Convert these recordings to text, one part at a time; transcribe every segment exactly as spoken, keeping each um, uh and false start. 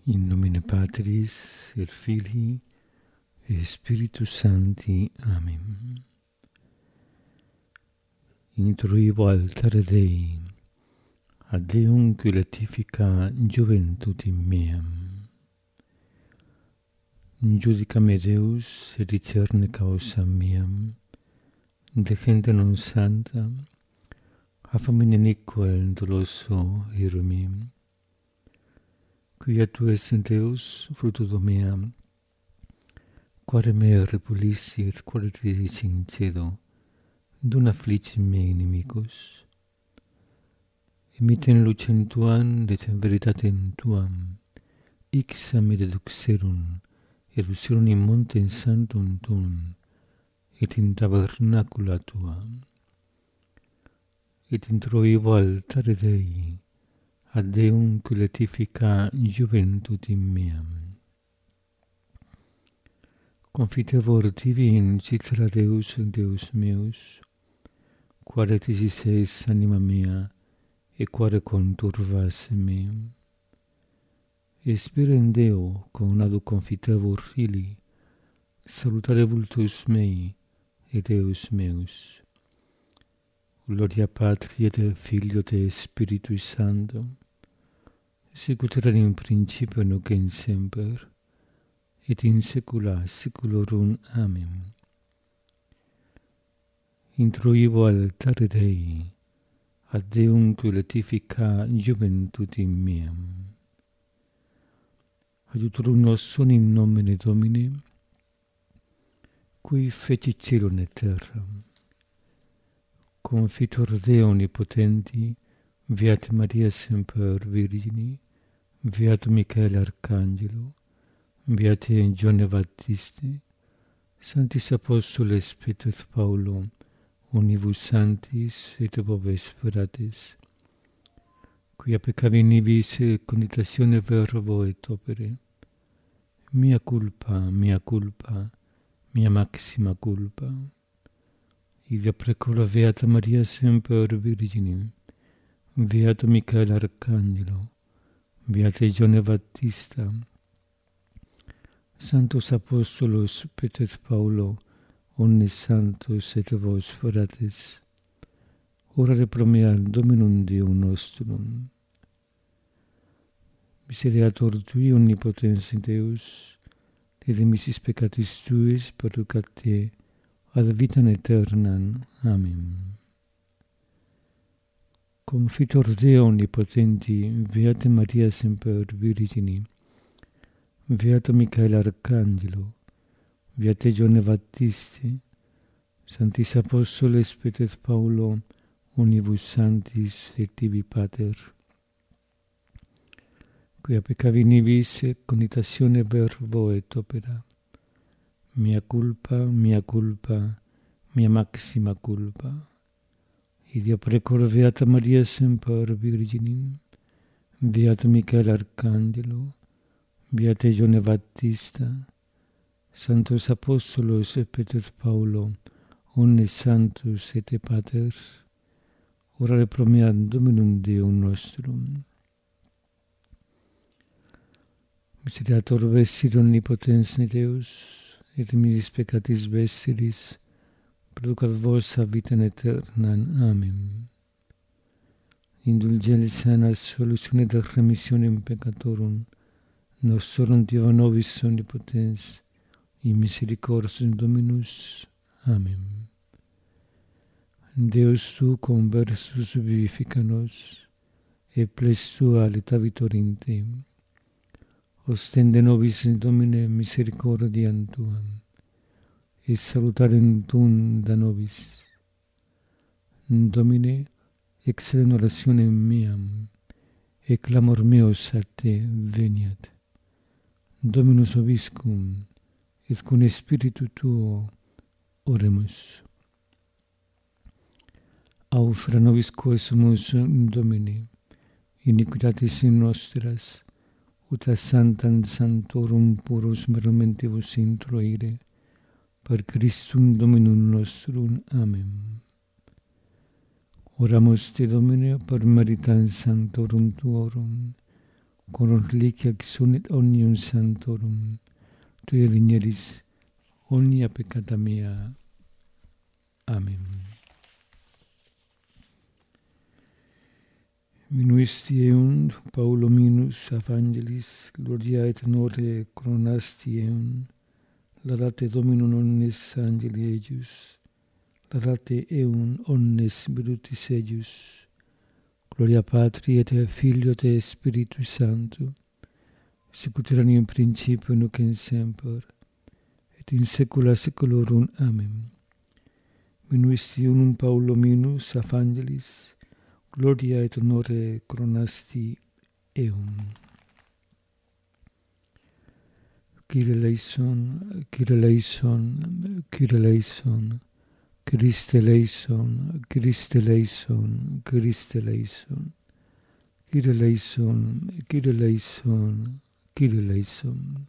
In nomine Patris et Filii et Spiritus Sancti. Amen. Introibo altare Dei, ad Deum qui latifica juventutem meam. Judica me Deus et discerne causa meam, de gente non santa, affamine iniqua et doloso ire meum. Quia tu es Deus, fructus meam, quare me repulissi et quare te sincedo, dun afflici me inimicus. Emiten lucem tuam, et veritatem tuam, ixam me deduxerum, et lucerum in montem sanctum tuum, et in tabernacula tua. Et introibo altare Dei, ad Deum qui latifica juventutem meam. Confitevor tibi in citra Deus, Deus meus, quare tisiseis anima mea, e quare conturvas meum. E spero in Deo, con adu confitevor fili, salutare vultus mei, et Deus meus. Gloria Patri et Filio et Spiritui Sancto, sicut erat in principio nunc in semper, et in saecula saeculorum. Amen. Introibo altare Dei, ad Deum qui latifica juventutem meam. Adiutorum nostrum in nomine Domini, qui feci caelum et terram. Confitor Deo omnipotenti, Beata Maria semper Virgini, Beato Michael Arcangelo, Beate Giovanni Battiste, Sanctis Apostoles Petrus et Paulo, univus sanctis et vobis speratis, quia peccavi nibis conditatione verbo et opere, mia culpa, mia culpa, mia maxima culpa. Ivia precora Beata Maria semper Virginim, Beato Michael Arcangelo, Beate Giovanni Battista, Sanctos Apostolos Petrus et Paulo, omnes sanctos et vos fratres, orare pro mea Dominum Deum nostrum. Misereatur Tui omnipotens Deus, et de missis peccatis Tuis perducat te ad vitam aeternam. Amen. Confitor Deo omnipotenti, Beate Maria semper Virgini, Beato Michael Arcangelo, Beate Giovanni Battiste, Sanctis Apostoles Petrus et Paulo, univus sanctis et tibi Pater, quia peccavi nibis conditatione verbo et opera, mia culpa, mia culpa, mia maxima culpa. Idia precor Beata Maria semper Virginim, Beato Michael Arcangelo, Beate Giovanni Battista, Sanctos Apostolos et Petrus et Paulo, omnes sanctus et Pater, orare pro mea Dominum Deum nostrum. Misereatur vessit omnipotens Deus, et missis peccatis vestiris, perducat vos a vitam aeternam. Amen. Indulgeris sana solutione et remissionem peccatorum, nostrorum Deo nobis omnipotens, in misericordiam Dominus. Amen. Deus tu conversus vivifica nos, et ples tua letavitor in te. Ostende nobis Domine misericordiam tuam, et salutarem tuum da nobis. Domine, excellent orationem meam, et clamor meus a te veniat. Dominus vobiscum, et cum Spiritu tuo oremus. Aufera nobis quae sumus Domine, iniquitatis nostras, ut a santam sanctorum purus merumentibus introire, per Christum Dominum nostrum. Amen. Oramus te Domine per meritam sanctorum tuorum, con reliquia exunet omnium santorum, tuia digneris omnia peccata mea. Amen. Minuisti eunt Paulo minus evangelis, gloria et honore coronasti eunt, laudate Dominum omnes angeli eius, laudate eunt omnes virtutis eius, gloria Patri et Filio et Spiritus Sancto, sicut erat in principio nunc et semper, et in saecula saeculorum. Amen. Minuisti unum Paulo minus evangelis, gloria et honore coronasti eum. Kyrie eleison, Kyrie eleison, Kyrie eleison, Christe eleison, Christe eleison, Christe eleison, Kyrie eleison, Kyrie eleison, Kyrie eleison.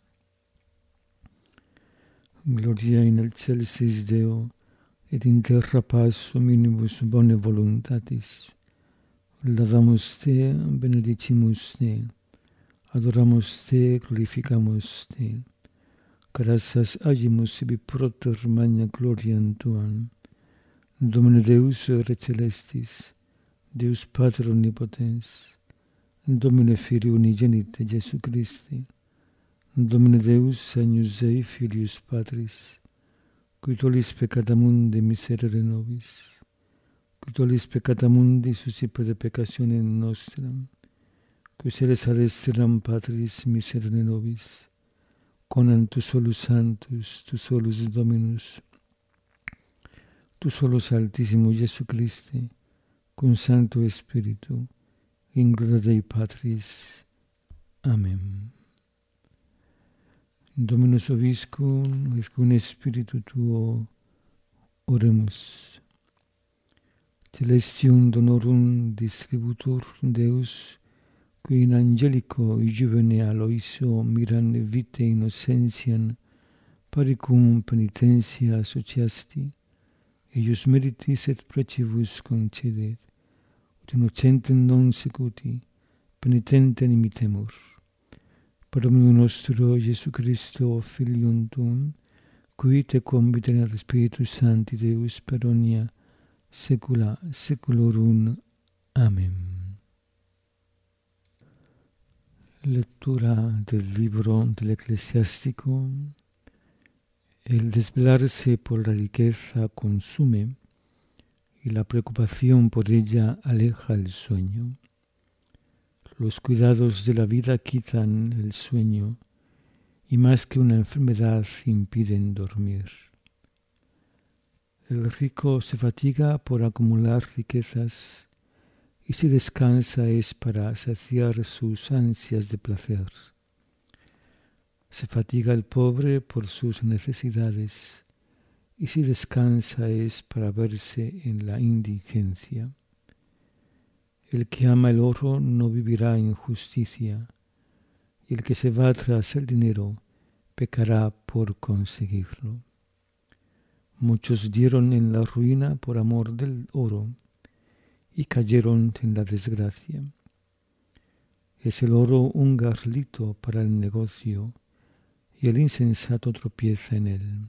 Gloria in excelsis Deo, et in terra paz hominibus bone voluntatis. Laudamus Te, benedicimus Te, adoramus Te, glorificamus Te. Gratias agimus sibi proter magna gloriam Tuam. Domine Deus Re Celestis, Deus Pater Omnipotens, Domine Filii Unigenite Jesu Christi, Domine Deus Agnus Dei Filius Patris, qui tollis peccata mundi miserere nobis, qui tollis peccata mundi suscipere peccationem nostram, qui seres ad esteram Patris miserere nobis, conam tu solus Sanctus, tu solus Dominus, tu solus Altissimus Jesu Christi, cum Sancto Spiritu, in gloria Dei Patris. Amen. Dominus vobiscum, et cum Spiritu tuo, oremus. Celestium donorum distributur Deus, qui in angelico juvene aloisio miran vitae innocentiam paricum penitentia sociasti, eius meritis et precibus concedet, ut innocentem non secuti, penitentem imitemur. Per Dominum nostro Jesu Christo, Filium Tuum, qui te convitare Spiritus Sancti Deus per omnia saecula saeculorum. Amen. Lectura del libro del Eclesiástico. El desvelarse por la riqueza consume y la preocupación por ella aleja el sueño. Los cuidados de la vida quitan el sueño y más que una enfermedad impiden dormir. El rico se fatiga por acumular riquezas y si descansa es para saciar sus ansias de placer. Se fatiga el pobre por sus necesidades y si descansa es para verse en la indigencia. El que ama el oro no vivirá en justicia, y el que se va tras el dinero pecará por conseguirlo. Muchos dieron en la ruina por amor del oro y cayeron en la desgracia. Es el oro un garlito para el negocio, y el insensato tropieza en él.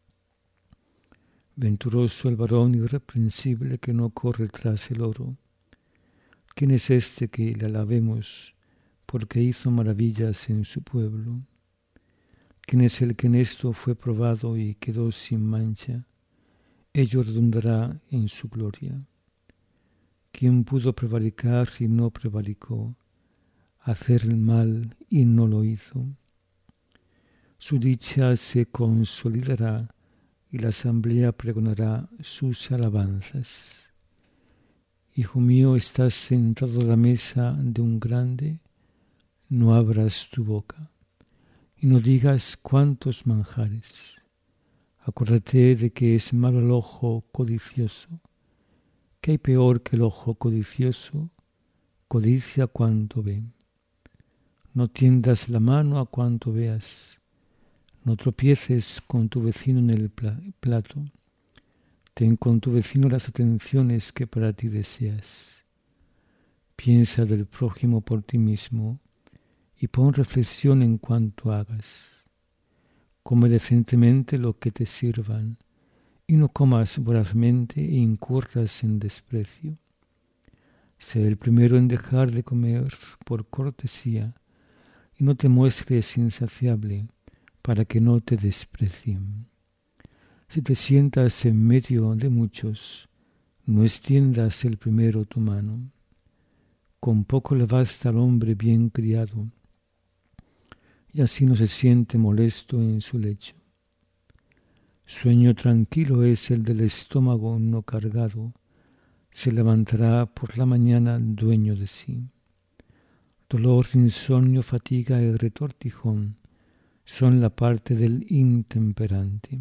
Venturoso el varón irreprensible que no corre tras el oro. ¿Quién es este que le alabemos porque hizo maravillas en su pueblo? ¿Quién es el que en esto fue probado y quedó sin mancha? Ello redundará en su gloria. ¿Quién pudo prevaricar y no prevaricó? Hacer el mal y no lo hizo. Su dicha se consolidará y la asamblea pregonará sus alabanzas. Hijo mío, estás sentado a la mesa de un grande, no abras tu boca y no digas cuántos manjares. Acuérdate de que es malo el ojo codicioso. ¿Qué hay peor que el ojo codicioso? Codicia cuanto ve. No tiendas la mano a cuanto veas. No tropieces con tu vecino en el plato. Ten con tu vecino las atenciones que para ti deseas. Piensa del prójimo por ti mismo y pon reflexión en cuanto hagas. Come decentemente lo que te sirvan, y no comas vorazmente e incurras en desprecio. Sé el primero en dejar de comer por cortesía, y no te muestres insaciable, para que no te desprecien. Si te sientas en medio de muchos, no extiendas el primero tu mano. Con poco le basta al hombre bien criado, y así no se siente molesto en su lecho. Sueño tranquilo es el del estómago no cargado, se levantará por la mañana dueño de sí. Dolor, insomnio, fatiga y retortijón son la parte del intemperante.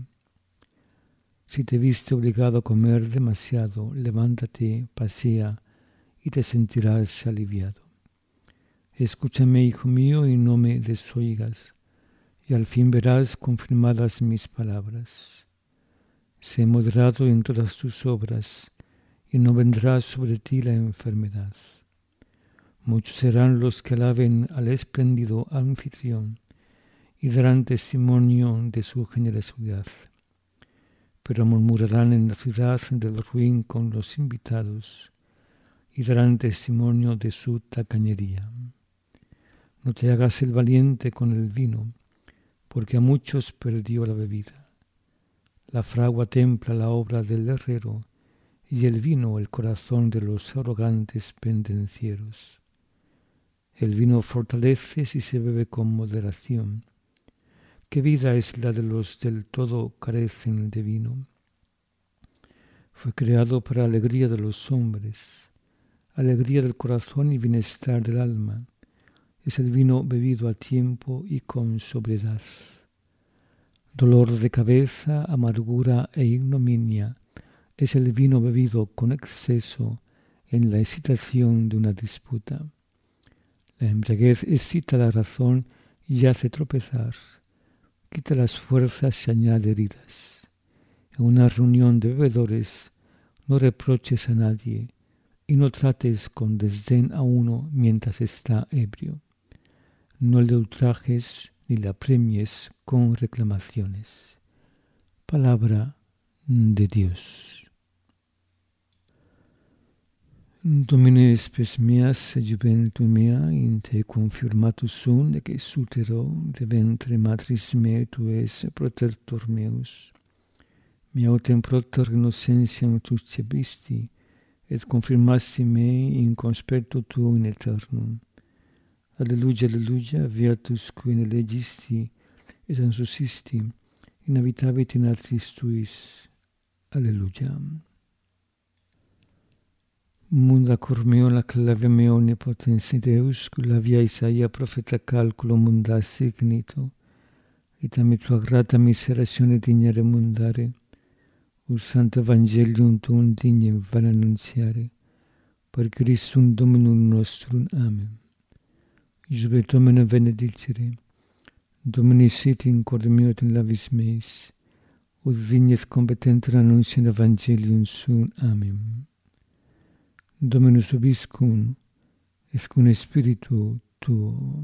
Si te viste obligado a comer demasiado, levántate, pasea y te sentirás aliviado. Escúchame, hijo mío, y no me desoigas, y al fin verás confirmadas mis palabras. Sé moderado en todas tus obras, y no vendrá sobre ti la enfermedad. Muchos serán los que alaben al espléndido anfitrión y darán testimonio de su generosidad. Pero murmurarán en la ciudad del ruin con los invitados y darán testimonio de su tacañería. No te hagas el valiente con el vino, porque a muchos perdió la bebida. La fragua templa la obra del herrero, y el vino el corazón de los arrogantes pendencieros. El vino fortalece si se bebe con moderación. ¿Qué vida es la de los del todo carecen de vino? Fue creado para alegría de los hombres, alegría del corazón y bienestar del alma. Es el vino bebido a tiempo y con sobriedad. Dolor de cabeza, amargura e ignominia es el vino bebido con exceso en la excitación de una disputa. La embriaguez excita la razón y hace tropezar, quita las fuerzas y añade heridas. En una reunión de bebedores no reproches a nadie y no trates con desdén a uno mientras está ebrio. No le ultrajes ni le apremies con reclamaciones. Palabra de Dios. Domine spes meas juventum mea in te confirmatus sunt, ec ex utero de ventre matris meae tu es protector meus. Mea autem proter innocentiam tu cebisti, et confirmasti me in conspectu tuo in aeternum. Alleluia, alleluia, viatus qui in elegisti, et ansusisti, in habitavit in atris tuis. Alleluia. Munda cor meo la clave meo omnipotens Deus, cula via Isaia profeta calculo munda signito, et ami tua grata miseratione dignare mundare, ut santo evangelium tuum dignem van annunziare, per Christum Dominum nostrum. Amen. Iube Domine benedicere, Domini sit in corde meo et in labis meis, ut dignes competenter annuntium evangelium suum. Amen. Dominus vobiscum, et cum spiritu tuo.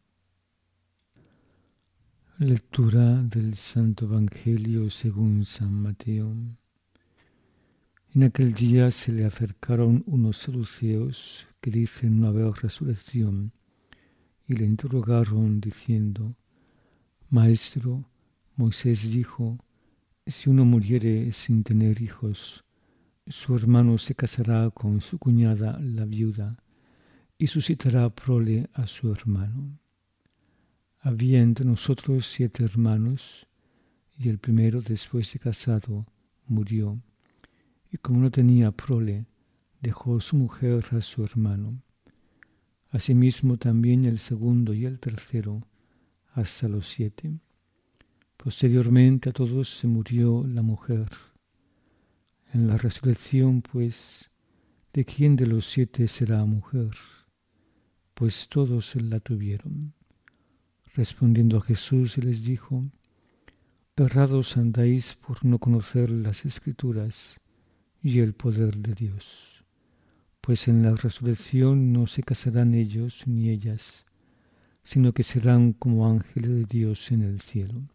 Lectura del Santo Evangelio según San Mateo. En aquel día se le acercaron unos saduceos que dicen no haber resurrección y le interrogaron diciendo: Maestro, Moisés dijo, si uno muriere sin tener hijos, su hermano se casará con su cuñada la viuda y suscitará prole a su hermano. Había entre nosotros siete hermanos, y el primero, después de casado, murió, y como no tenía prole, dejó su mujer a su hermano. Asimismo también el segundo y el tercero, hasta los siete. Posteriormente a todos se murió la mujer. En la resurrección, pues, ¿de quién de los siete será mujer? Pues todos la tuvieron. Respondiendo a Jesús, les dijo: Errados andáis por no conocer las Escrituras y el poder de Dios. Pues en la resurrección no se casarán ellos ni ellas, sino que serán como ángeles de Dios en el cielo.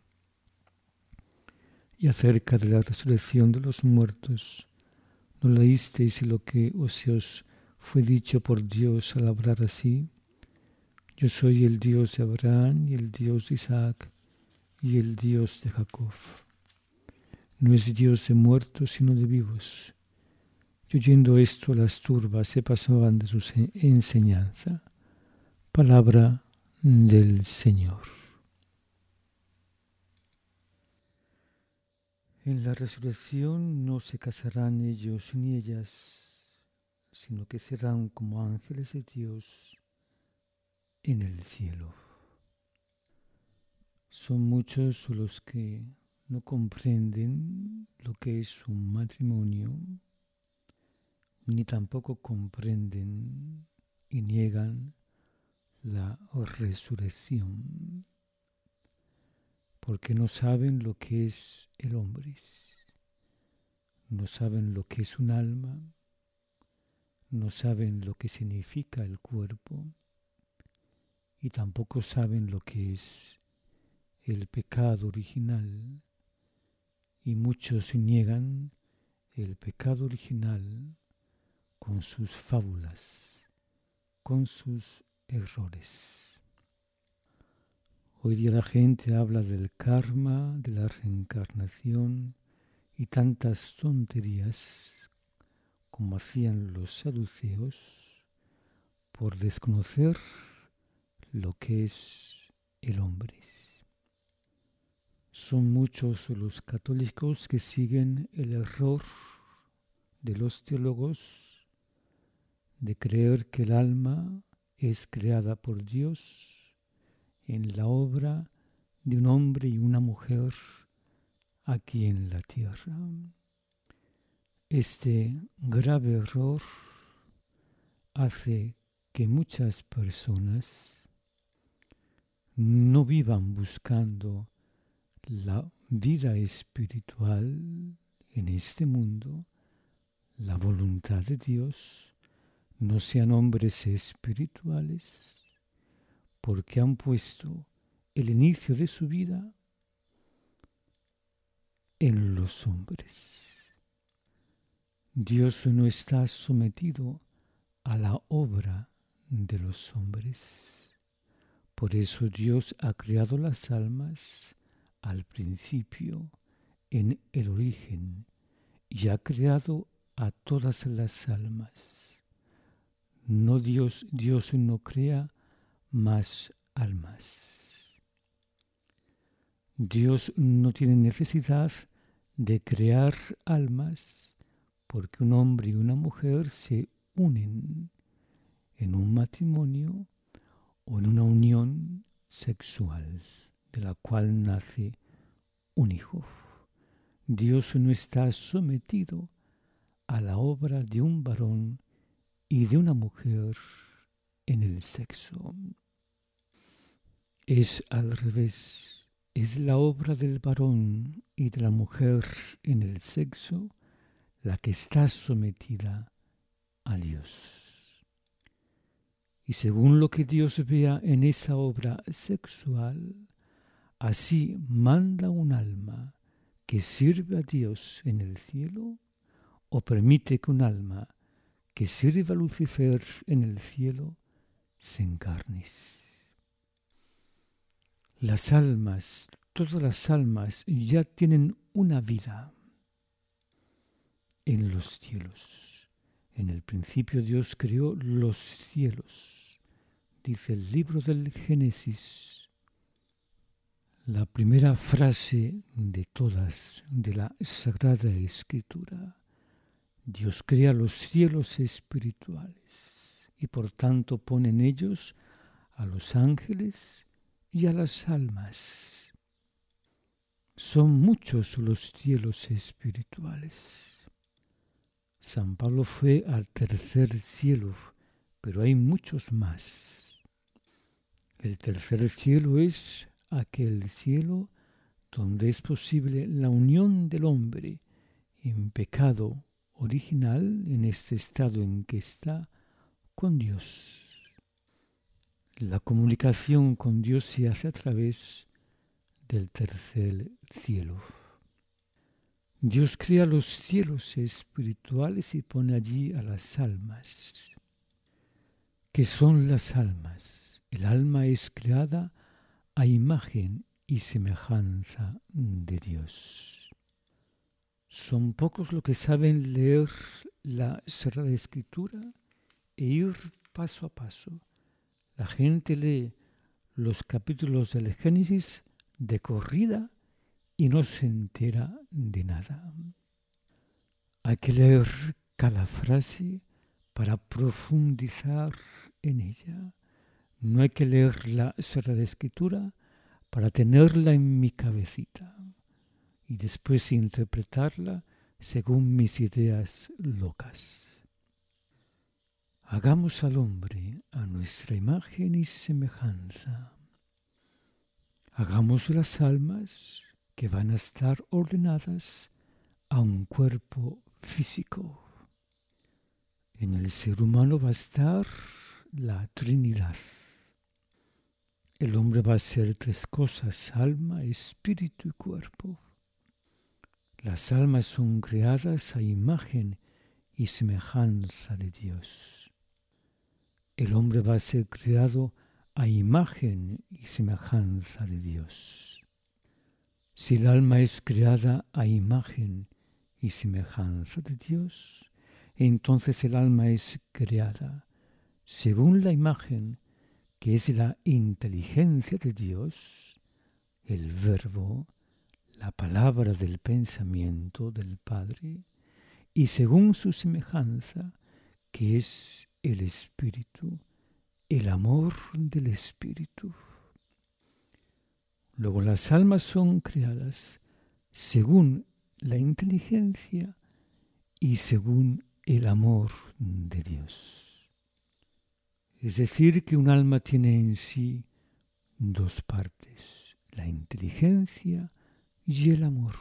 Y acerca de la resurrección de los muertos, ¿no leísteis lo que se os fue dicho por Dios al hablar así? Yo soy el Dios de Abraham y el Dios de Isaac y el Dios de Jacob. No es Dios de muertos, sino de vivos. Y oyendo esto, las turbas se pasaban de su enseñanza. Palabra del Señor. En la resurrección no se casarán ellos ni ellas, sino que serán como ángeles de Dios en el cielo. Son muchos los que no comprenden lo que es un matrimonio, ni tampoco comprenden y niegan la resurrección, porque no saben lo que es el hombre, no saben lo que es un alma, no saben lo que significa el cuerpo y tampoco saben lo que es el pecado original, y muchos niegan el pecado original con sus fábulas, con sus errores. Hoy día la gente habla del karma, de la reencarnación y tantas tonterías como hacían los saduceos por desconocer lo que es el hombre. Son muchos los católicos que siguen el error de los teólogos de creer que el alma es creada por Dios en la obra de un hombre y una mujer aquí en la tierra. Este grave error hace que muchas personas no vivan buscando la vida espiritual en este mundo, la voluntad de Dios, no sean hombres espirituales, porque han puesto el inicio de su vida en los hombres. Dios no está sometido a la obra de los hombres. Por eso Dios ha creado las almas al principio, en el origen, y ha creado a todas las almas. No Dios, Dios no crea más almas. Dios no tiene necesidad de crear almas porque un hombre y una mujer se unen en un matrimonio o en una unión sexual de la cual nace un hijo. Dios no está sometido a la obra de un varón y de una mujer en el sexo. Es al revés, es la obra del varón y de la mujer en el sexo la que está sometida a Dios. Y según lo que Dios vea en esa obra sexual, así manda un alma que sirve a Dios en el cielo o permite que un alma que sirve a Lucifer en el cielo se encarne. Las almas, todas las almas ya tienen una vida en los cielos. En el principio Dios creó los cielos, dice el libro del Génesis. La primera frase de todas de la Sagrada Escritura. Dios crea los cielos espirituales y por tanto pone en ellos a los ángeles y a las almas. Son muchos los cielos espirituales. San Pablo fue al tercer cielo, pero hay muchos más. El tercer cielo es aquel cielo donde es posible la unión del hombre en pecado original, en este estado en que está, con Dios. La comunicación con Dios se hace a través del tercer cielo. Dios crea los cielos espirituales y pone allí a las almas. ¿Qué son las almas? El alma es creada a imagen y semejanza de Dios. Son pocos los que saben leer la Sagrada Escritura e ir paso a paso. La gente lee los capítulos del Génesis de corrida y no se entera de nada. Hay que leer cada frase para profundizar en ella. No hay que leer la Sagrada Escritura para tenerla en mi cabecita y después interpretarla según mis ideas locas. Hagamos al hombre a nuestra imagen y semejanza. Hagamos las almas que van a estar ordenadas a un cuerpo físico. En el ser humano va a estar la Trinidad. El hombre va a ser tres cosas: alma, espíritu y cuerpo. Las almas son creadas a imagen y semejanza de Dios. El hombre va a ser creado a imagen y semejanza de Dios. Si el alma es creada a imagen y semejanza de Dios, entonces el alma es creada según la imagen que es la inteligencia de Dios, el verbo, la palabra del pensamiento del Padre, y según su semejanza, que es el Espíritu, el amor del Espíritu. Luego las almas son creadas según la inteligencia y según el amor de Dios. Es decir, que un alma tiene en sí dos partes, la inteligencia y el amor.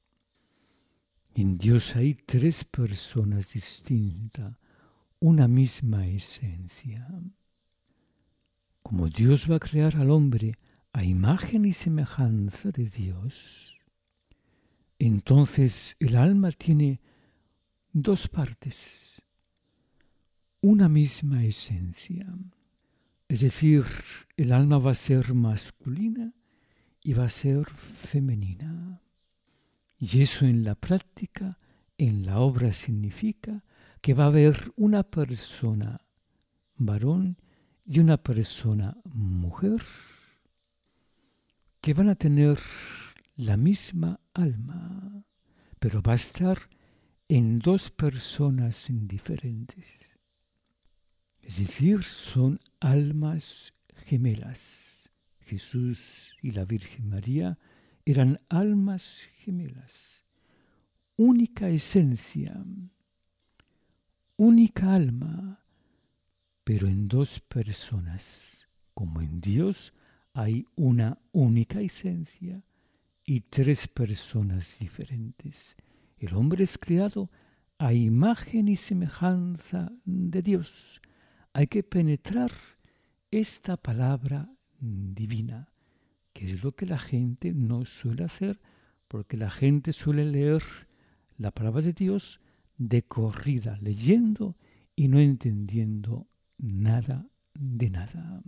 En Dios hay tres personas distintas, una misma esencia. Como Dios va a crear al hombre a imagen y semejanza de Dios, entonces el alma tiene dos partes, una misma esencia. Es decir, el alma va a ser masculina y va a ser femenina. Y eso en la práctica, en la obra, significa que va a haber una persona varón y una persona mujer que van a tener la misma alma, pero va a estar en dos personas diferentes. Es decir, son almas gemelas. Jesús y la Virgen María eran almas gemelas, única esencia, única alma, pero en dos personas. Como en Dios hay una única esencia y tres personas diferentes. El hombre es creado a imagen y semejanza de Dios. Hay que penetrar esta palabra divina, que es lo que la gente no suele hacer, porque la gente suele leer la palabra de Dios de corrida, leyendo y no entendiendo nada de nada.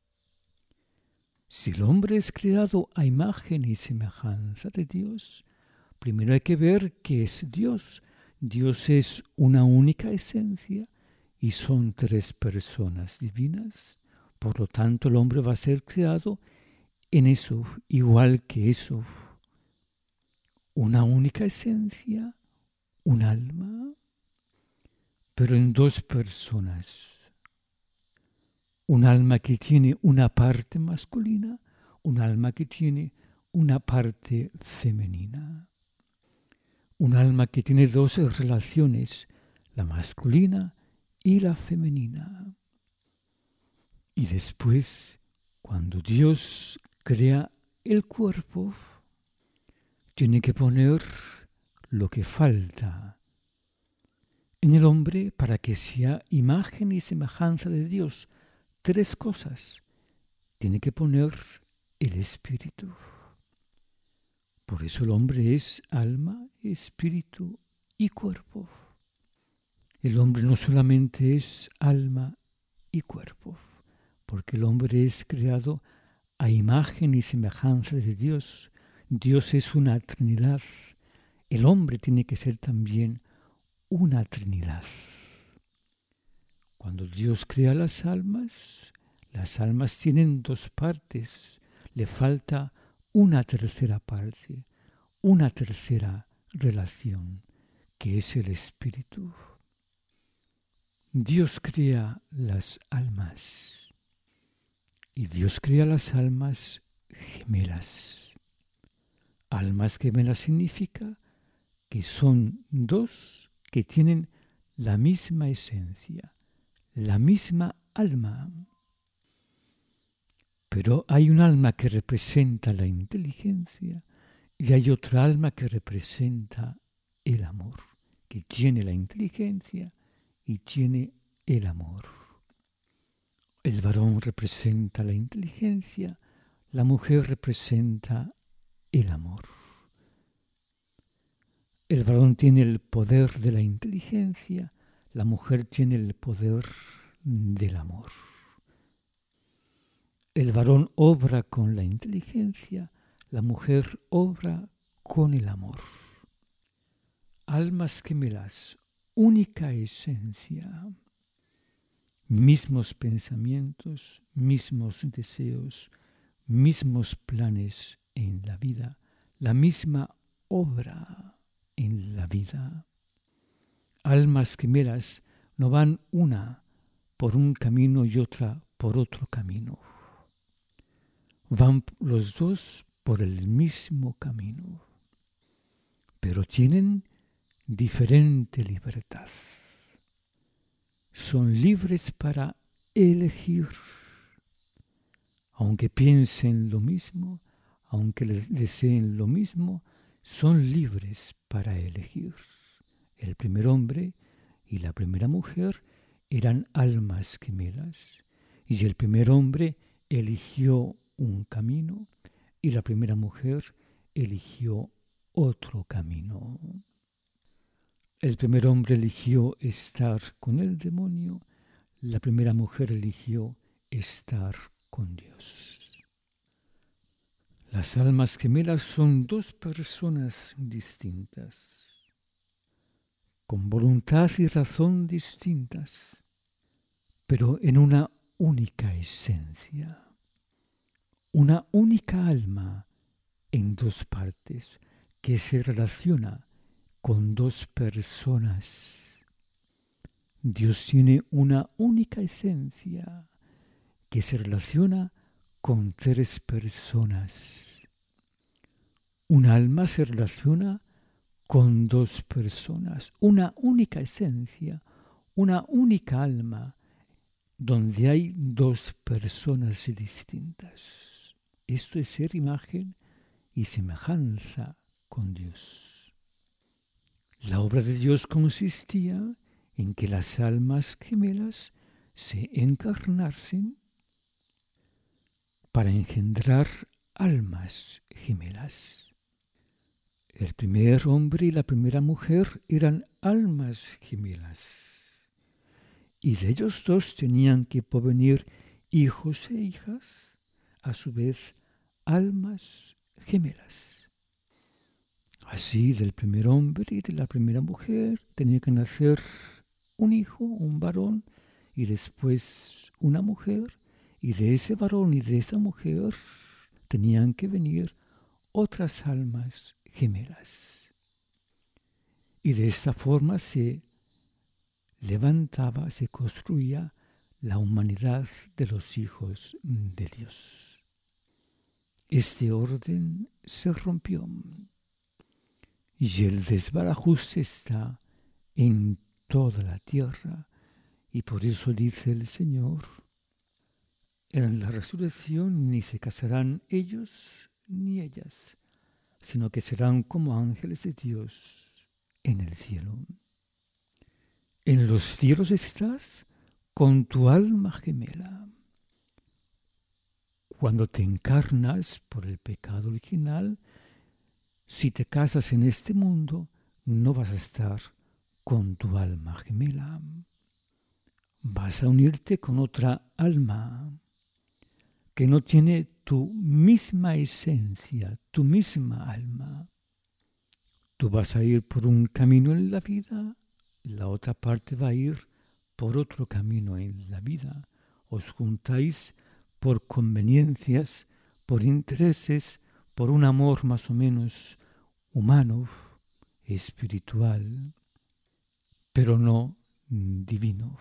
Si el hombre es creado a imagen y semejanza de Dios, primero hay que ver qué es Dios. Dios es una única esencia y son tres personas divinas. Por lo tanto, el hombre va a ser creado en eso, igual que eso. Una única esencia, un alma, pero en dos personas. Un alma que tiene una parte masculina, un alma que tiene una parte femenina. Un alma que tiene dos relaciones, la masculina y la femenina. Y después, cuando Dios crea el cuerpo, tiene que poner lo que falta en el hombre para que sea imagen y semejanza de Dios. Tres cosas: tiene que poner el espíritu. Por eso el hombre es alma, espíritu y cuerpo. El hombre no solamente es alma y cuerpo, porque el hombre es creado a imagen y semejanza de Dios. Dios es una Trinidad. El hombre tiene que ser también una Trinidad. Cuando Dios crea las almas, las almas tienen dos partes. Le falta una tercera parte, una tercera relación, que es el espíritu. Dios crea las almas y Dios crea las almas gemelas. Almas gemelas significa que son dos que tienen la misma esencia, la misma alma. Pero hay un alma que representa la inteligencia y hay otra alma que representa el amor, que tiene la inteligencia y tiene el amor. El varón representa la inteligencia, la mujer representa el amor. El varón tiene el poder de la inteligencia, la mujer tiene el poder del amor. El varón obra con la inteligencia, la mujer obra con el amor. Almas gemelas, única esencia, mismos pensamientos, mismos deseos, mismos planes en la vida, la misma obra en la vida. Almas gemelas no van una por un camino y otra por otro camino. Van los dos por el mismo camino, pero tienen diferente libertad. Son libres para elegir. Aunque piensen lo mismo, aunque deseen lo mismo, son libres para elegir. El primer hombre y la primera mujer eran almas gemelas, y el primer hombre eligió un camino y la primera mujer eligió otro camino. El primer hombre eligió estar con el demonio, la primera mujer eligió estar con Dios. Las almas gemelas son dos personas distintas, con voluntad y razón distintas, pero en una única esencia. Una única alma en dos partes que se relaciona con dos personas. Dios tiene una única esencia que se relaciona con tres personas. Un alma se relaciona con dos personas. Una única esencia, una única alma, donde hay dos personas distintas. Esto es ser imagen y semejanza con Dios. La obra de Dios consistía en que las almas gemelas se encarnasen para engendrar almas gemelas. El primer hombre y la primera mujer eran almas gemelas, y de ellos dos tenían que provenir hijos e hijas, a su vez almas gemelas. Así, del primer hombre y de la primera mujer tenía que nacer un hijo, un varón, y después una mujer, y de ese varón y de esa mujer tenían que venir otras almas gemelas. Y de esta forma se levantaba, se construía la humanidad de los hijos de Dios. Este orden se rompió y el desbarajuste está en toda la tierra, y por eso dice el Señor: en la resurrección ni se casarán ellos ni ellas, sino que serán como ángeles de Dios en el cielo. En los cielos estás con tu alma gemela. cuando te encarnas por el pecado original, si te casas en este mundo, no vas a estar con tu alma gemela. Vas a unirte con otra alma que no tiene tu misma esencia, tu misma alma. Tú vas a ir por un camino en la vida, la otra parte va a ir por otro camino en la vida. Os juntáis por conveniencias, por intereses, por un amor más o menos humano, espiritual, pero no divino.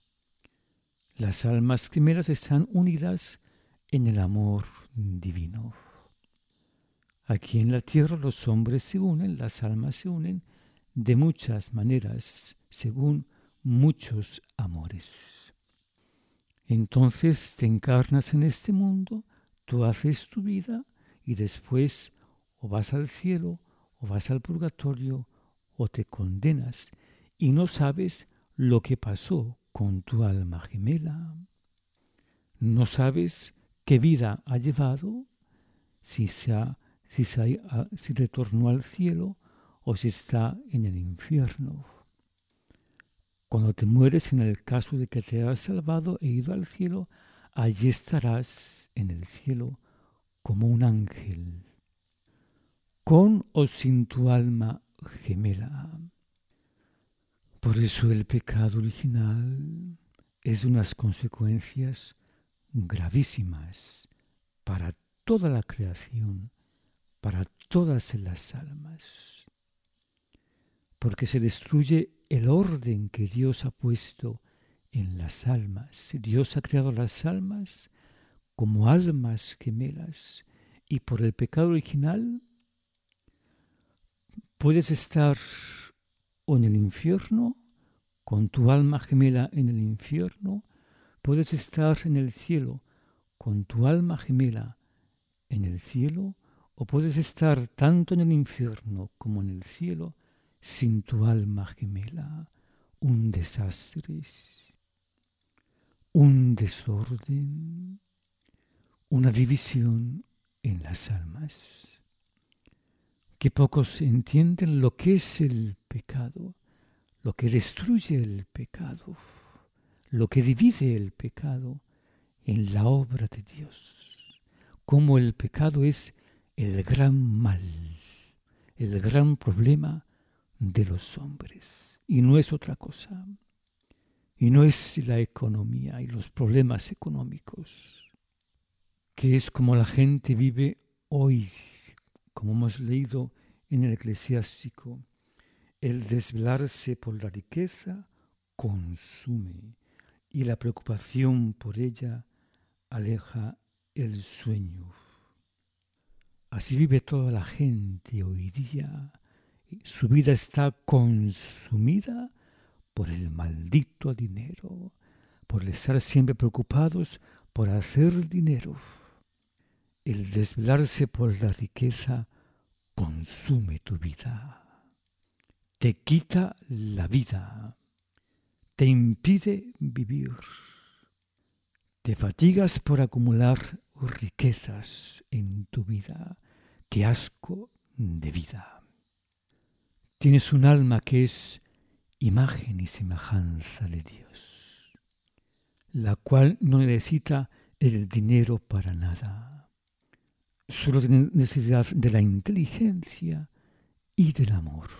Las almas gemelas están unidas en el amor divino. Aquí en la tierra los hombres se unen, las almas se unen de muchas maneras, según muchos amores. Entonces te encarnas en este mundo, tú haces tu vida y después o vas al cielo o vas al purgatorio o te condenas y no sabes lo que pasó con tu alma gemela. No sabes qué vida ha llevado, si, se ha, si, se ha, si retornó al cielo o si está en el infierno. Cuando te mueres, en el caso de que te hayas salvado e ido al cielo, allí estarás en el cielo como un ángel, con o sin tu alma gemela. Por eso el pecado original es unas consecuencias gravísimas para toda la creación, para todas las almas, porque se destruye el orden que Dios ha puesto en las almas. Dios ha creado las almas como almas gemelas y por el pecado original puedes estar o en el infierno, con tu alma gemela en el infierno, puedes estar en el cielo con tu alma gemela en el cielo, o puedes estar tanto en el infierno como en el cielo sin tu alma gemela. Un desastre, un desorden, una división en las almas. Que pocos entienden lo que es el pecado, lo que destruye el pecado, lo que divide el pecado en la obra de Dios. Cómo el pecado es el gran mal, el gran problema de los hombres. Y no es otra cosa. Y no es la economía y los problemas económicos, que es como la gente vive hoy, como hemos leído en el Eclesiástico. El desvelarse por la riqueza consume y la preocupación por ella aleja el sueño. Así vive toda la gente hoy día. Su vida está consumida por el maldito dinero, por estar siempre preocupados por hacer dinero. El desvelarse por la riqueza consume tu vida. Te quita la vida, te impide vivir, te fatigas por acumular riquezas en tu vida. ¡Qué asco de vida! Tienes un alma que es imagen y semejanza de Dios, la cual no necesita el dinero para nada, solo tiene necesidad de la inteligencia y del amor.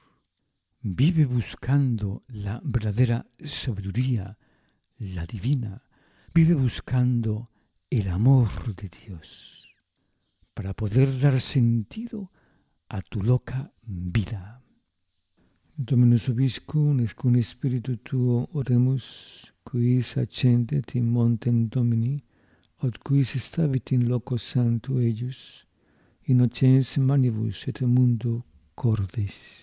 Vive buscando la verdadera sabiduría, la divina. Vive buscando el amor de Dios para poder dar sentido a tu loca vida. Dominus Vobiscum, et cum spiritu tuo oremus, quis accendet in montem Domini, aut quis stavit in loco sancto eius, innocens manibus et mundo cordis.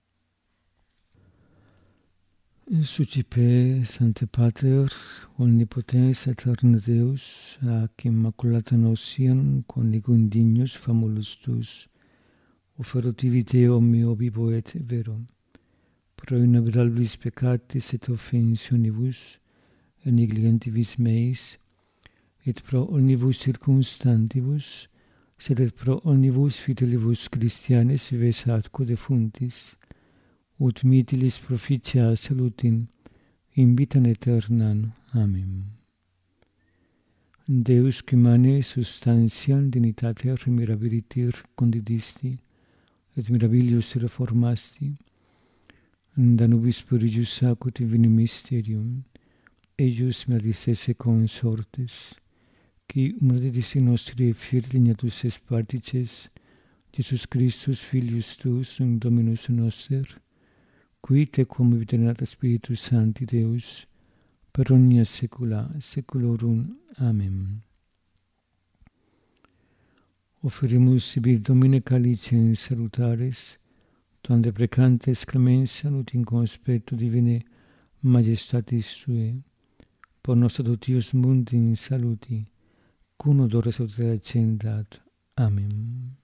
Sucipe, Sancte Pater, omnipotens aeterna Deus, ac immaculata nociam, quonigo indignus famulus tus, offerotivi Deo meo vivo et vero, pro innominabilis peccatis et offensionibus, et neglientibus meis, et pro omnibus circumstantibus, sed et pro omnibus fidelibus Christianes vives atque defuntis, ut mitilis proficia salutin, in vitam aeternam. Amen. Deus qui humanae substantiam dignitatem mirabiliter condidisti, et mirabilius reformasti, da nubis purigius acuti vini mysterium, eius merdicesse consortes, qui humanitis nostri fier dignatus es partices, Jesus Christus filius tuus, Dominus noster, qui te quum viterat Spiritus Sancti Deus, per omnia saecula saeculorum. Amen. Offerimus sibi Domine calicem salutaris, tuam deprecantes clementia ut in conspectu divine majestatis Tuae, por nos adoptius mundi in saluti, cum odore salutation dat. Amen.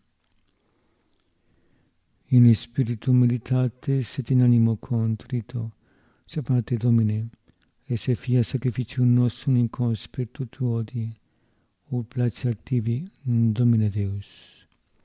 In spiritu militatis et in animo contrito, sapate Domine, esse fia sacrificium nostrum in conspectu Tuo odie, ut placeat tibi, Domine Deus.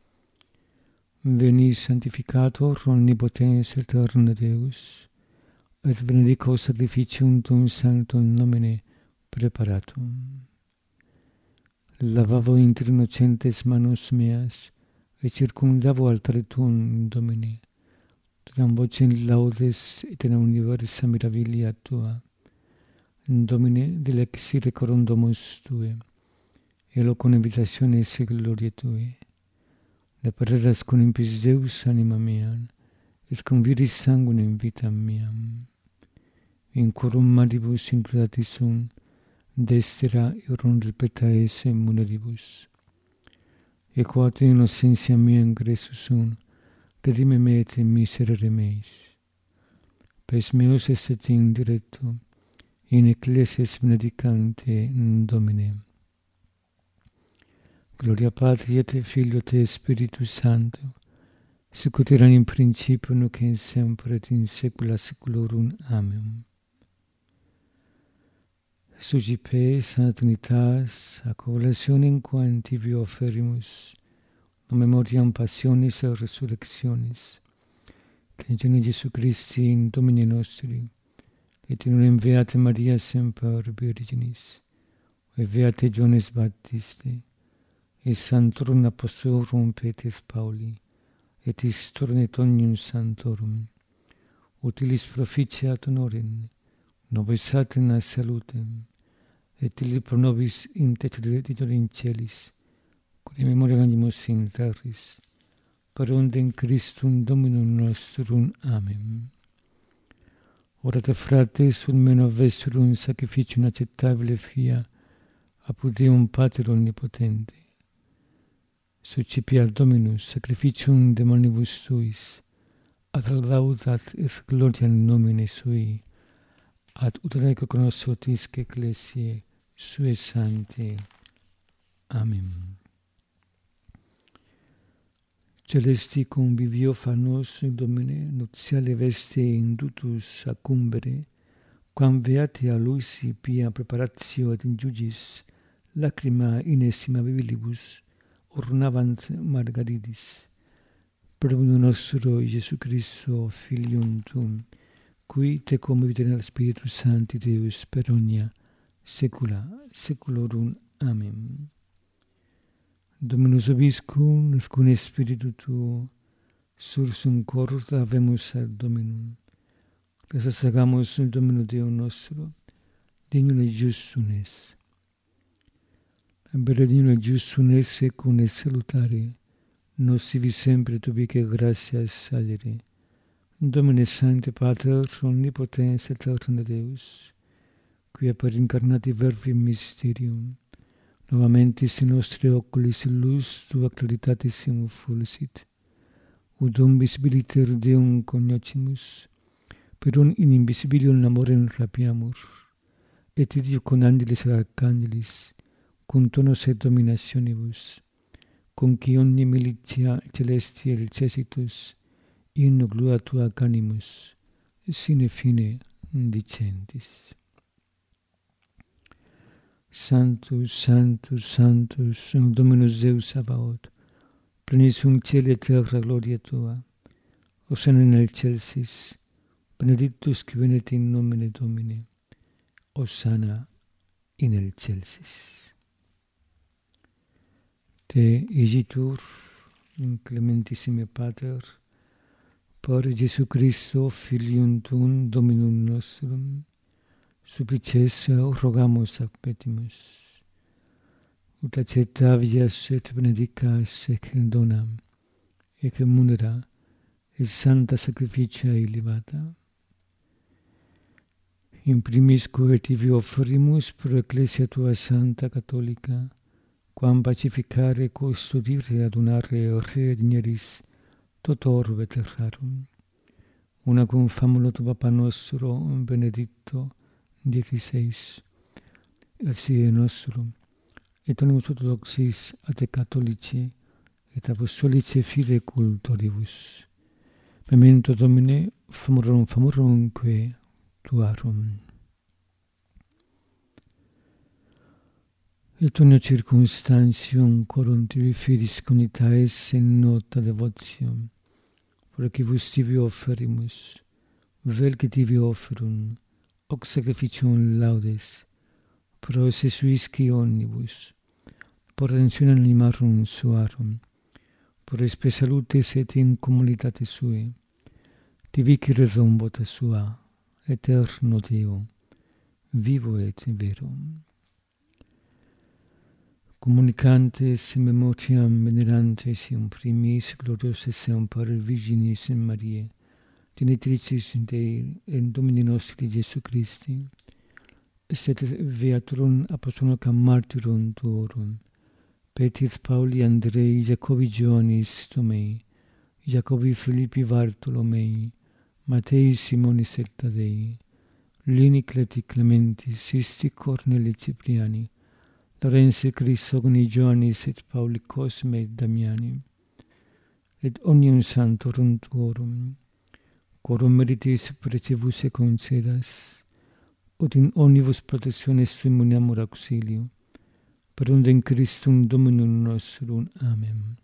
Veni sanctificator omnipotens aeterna Deus, et benedico sacrificium tuum sanctum nomine preparatum. Lavavo inter innocentes manos meas, et circumdavo altare tuum, Domine, tuam vocem laudes et in universa mirabilia Tua. Domine, dilexire coram domus Tuae, elo con invitationes et gloriae Tuae. Departedas con impis Deus anima mea, et conviris sanguinem vitam meam. In corum maribus includatis sum, destera eorum repetae muneribus. E quod in innocentia mea ingressus sum, redime me et miserere meis. Pes meus esset in directo, in ecclesias benedicante Domine. Gloria Patri et Filio et Spiritus Sancto, sic ut erat in principio nunc et semper et in saecula saeculorum. Amen. Sucipe Sancta Trinitas, ac oblationem quam tibi offerimus, no memoriam passionis et resurrectionis, et in gene Jesu Christi in Domine nostri, et in unum Beate Maria semper Virginis, et Beate Johannes Baptiste, et Sanctorum Apostolorum Petris Pauli, et Istorum et omnium Sanctorum, utilis proficiat honorem, nobis aeternam salutem, et illi pro nobis interceditur in celis, quae memoria angimus in terris, per undem Christum Dominum nostrum. Amen. Orate frates, ut meno vesturum sacrificium acceptabile fia, apud Deum Pater omnipotente. Sucipiat Dominus sacrificium de manibus tuis, ad laudat et gloria nomine sui, ad utere cognoscotis ecclesiae sue sanctae. Amen. Celesti convivio fanos, Domine, nuptiale veste indutus accumbere, quam beatia luisi pia preparatio et injugis lacrima inestimabilibus ornavant margaridis. Per nostro Iesu Christo, Filium Tuum, qui te cum viterat Spiritus Sancti Deus per omnia saecula saeculorum. Amen. Dominus vobiscum, et cum Spiritu Tuo, sursum corda habemus ad Dominum. Resuscitamus Domino Deo nostro, dignum et justum es. Benedignum et justum esse cum et salutare, nos sivi sempre tubique gratias salere. Domine Sancte Pater, omnipotens et aeterna Deus, quia per incarnati verbi mysterium, novamentis in nostri oculis illus Tua claritatis fulsit, ut dum visibiliter Deum cognoscimus, per un in invisibilium amorem rapiamur, et idio con angelis et archangelis, cum tonos et dominationibus, cum qui omni militia celesti et cesitus, in gloria Tua canimus, sine fine dicentis. Sanctus, Sanctus, Sanctus, Dominus Deus Sabaoth, plenis sunt cieli et terra gloria tua. Hosanna in excelsis, benedictus qui venet in nomine Domini. Hosanna in excelsis. Te igitur, clementissime Pater, per Iesu Christo, Filium Tuum, Dominum nostrum, supplices rogamus ac petimus. Ut accettavias et benedicas ec donam, ec munera, et santa sacrificia elevata. In primis quae tibi offerimus pro Ecclesia tua Santa Catholica, quam pacificare, custodire, adunare, redigneris, tot orbe terrarum. Una cum famulo tu Papa nostro, benedicto, dieciseis, el sie nostrum, et onimus orthodoxis et catholici, et apostolici fide cultoribus. Memento Domine, famorum famorumque tuarum. Et ogni circumstantium corum tibi fidis conitaes in nota devotium, pro quibus tibi offerimus, vel que tibi offerum, hoc sacrificium laudes, pro esse suisci omnibus, por redemptionem animarum suarum, por espe salutes et in communitate sue, tibi redum vota sua, eterno Deo, vivo et verum. Communicantes in memoriam venerantes in primis glorioses per Virginis Mariae, genitricis Dei et Domini nostri Iesu Christi, et Beaturum apostolum martyrum tuorum, Petris Pauli Andrei, Jacobi Ioannis Tomei, Jacobi Philippi Bartolomei, Matei Simonis et Tadei, Lini Cleti Clementis, Sisti Corneli Cipriani, Lorenzi Crisogni Ioannis et Pauli Cosme et Damiani, et omnium santorum tuorum, quorum meritis precebus et concedas, ut in omnibus protectiones tui muniamur auxilio, per undem Christum Dominum nostrum. Amen.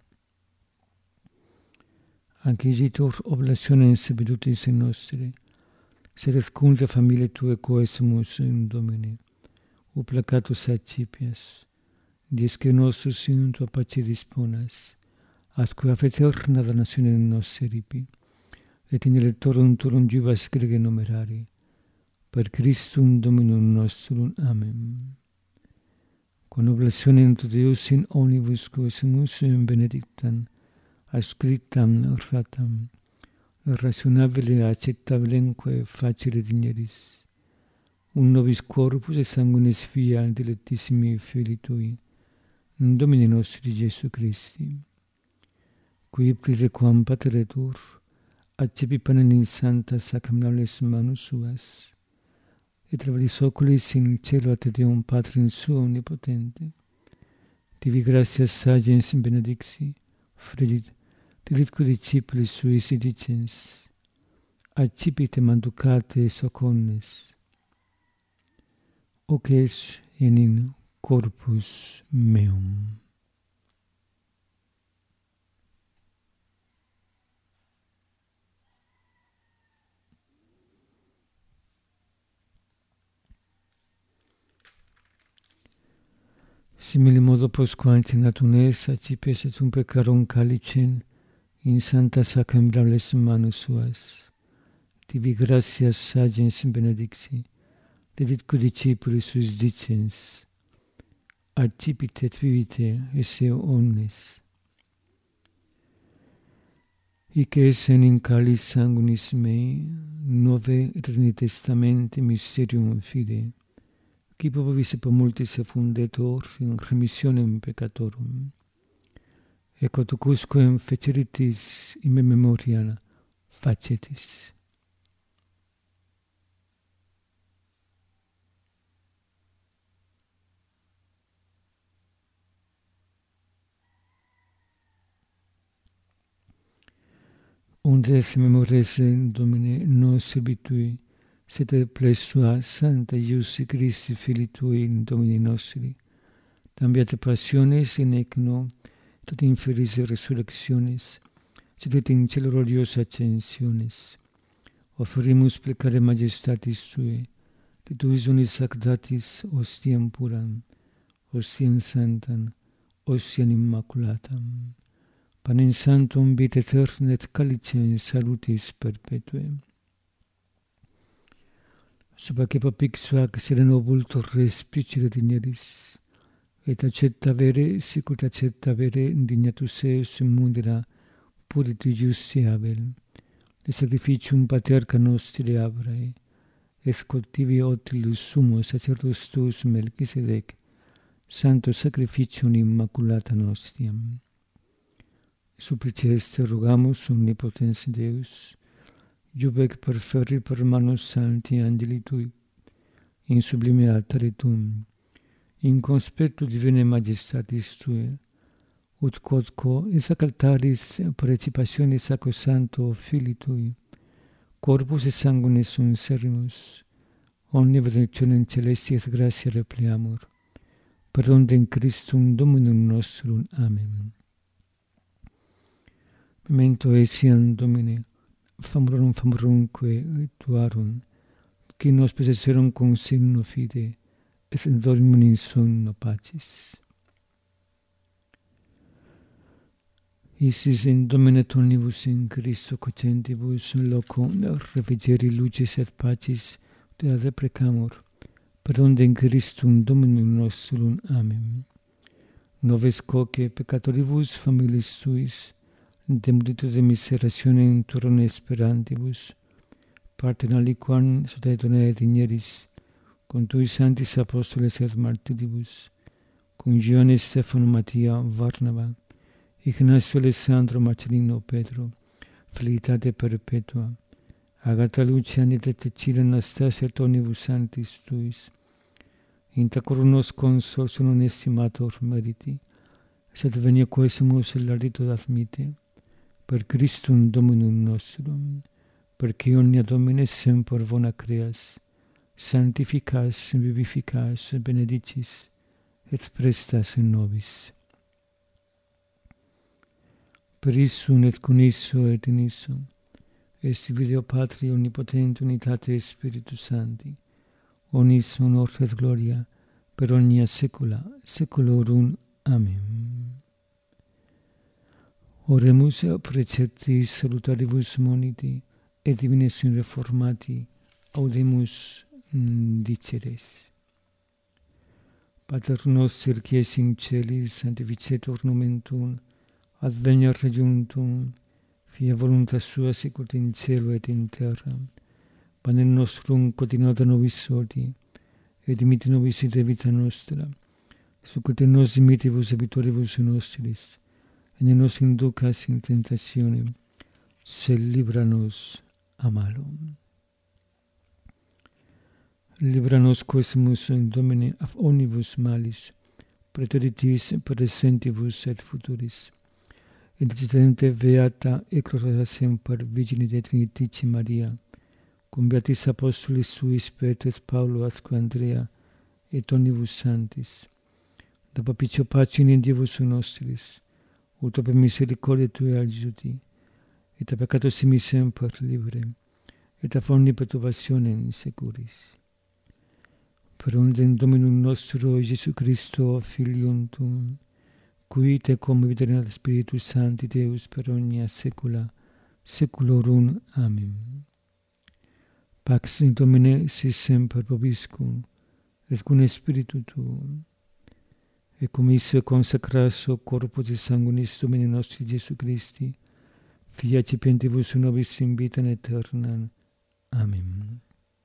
Acquisitor oblationes vedutis in nostre, sed et cunte familiae Tue coesimus in Domine, o placatus accipias, dies que nostros in Tua pace disponas, atque af eterna damnatione nos eripi, et in electorum Turum jubas grege numerari, per Christum Dominum nostrum. Amen. Con oblationem tu Deus in omnibus coesimus in benedictam, ascriptam ratam, rationabile accettabilemque facile digneris, un nobis corpus et sanguinis via dilectissimi Filii Tui, Domini nostri Iesu Christi, qui plide quam pateretur, accepi panem in santa sacramentales manus suas, et travelis oculis in cielo ad Deum Patrim suo omnipotente, tibi gratias sagens benedixi, fregit, diditque discipulis suis dicens, accipite manducate soconnes, hoc es in corpus meum. Simili modo postquam natunes accipes et un peccarum calicem in santa sacramentales manus suas, tibi gratias sagens benedixi, deditque discipulis suis dicens, accipite et vivite esse omnes. Hic es in calis sanguinis mei, nove et testamente mysterium fide, qui provis per multis effundetur in remissionem peccatorum, et quatucusquem feceritis in me memoria facetis. Unde memores Domine nos servitui, sed plesua Sancta Iussi Christi Filii Tui in Domini nostri, tambiate passiones in ecno, tot inferis resurrectionis, sed et in cielo glorios ascensionis. Offerimus plecare majestatis Tui, de Tuis unis ac datis ostiam puram, ostiam sanctam, ostiam immaculatam, panem sanctum vitae aeternam et calicem salutis perpetuem. Subaque papix fac serenobult respicere digneris, et accetta vere sicut accetta vere indignatus eus mundera puritu iusti Abel, de sacrificium paterca nostri Abrae, et cultivi otilus sumo sacerdos tuus Melchisedec, santo sacrificium immaculata nostiam. Supplice est rogamus omnipotens Deus, iubec perferri per manus sancti angeli Tui, in sublime altare Tuum, in conspectu divinae majestatis Tue, ut quodquo is ac altaris participationis sacro Sancto Filii Tui, corpus et sanguine sunt servimus, omnia benedictionem celestis gratia repliamur, per ondem Christum Dominum nostrum. Amen. Memento etiam Domine, famulorum famurumque tuarum, qui nos possesserum cum signo fide, et dormim in sonno pacis. Isis in Domine tonibus in Christo cogentibus loco refrigeri lucis et pacis te ad precamur, per ondem Christum Dominum nostrum. Amen. Noves coque peccatoribus familis Tuis, demuritus de miserationem turone esperantibus, partem aliquam sodae digneris, con Tui sanctis apostoles et martiribus, cum Gione Stefano Mattia Varnava, Ignacio Alessandro Marcelino Pedro, felicitate perpetua, Agata Lucian et Cecilia Anastasia et omnibus sanctis Tuis, inta coronos consols non estimator meriti, sed venia quesumus larito admite, per Christum Dominum nostrum, perque omnia Domine semper bona creas, sanctificas, vivificas, benedicis, et prestas in nobis. Per issum et con isso et in issum, est Video Patri omnipotente unitate Spiritus Sancti, onis honor et gloria, per omnia saecula saeculorum. Amen. Oremus preceptis salutaribus moniti, et divines in reformati, audemus diceres. Pater noster qui es in celis, sanctificetur nomen Tuum, adveniat regnum Tuum, fiat voluntas Tua sicut in cielo et in terra. Panem nostrum quotidianum nobis hodie, et dimitte nobis ite vita nostra, sicut nos dimittivus debitoribus nostris, et ne nos inducas in tentationem, sed libera nos a malo. Libera nos quesumus in Domine af omnibus malis, praeteritis presentibus et futuris. Intercedente beata et gloriosa semper Virgine Dei Trinitici Maria, cum beatis apostolis Suis Petro et Paulo atque Andrea, et omnibus sanctis, da propicio pacem in Dievus nostris, ut per misericordia Tua adjuti, et a peccato simi semper libere, et a omni perturbationem securis. Per ondem Dominum nostro Iesu Christo, Filium Tuum, qui te cum vitae Spiritus Sancti Deus per omnia saecula saeculorum. Amen. Pax in Domine sit semper vobiscum, et cum Spiritu Tuum, et cum isse consecratio corpus et sanguinis Domini nostri Iesu Christi, Fiat cipientibus nobis in vitam aeternam. Amen.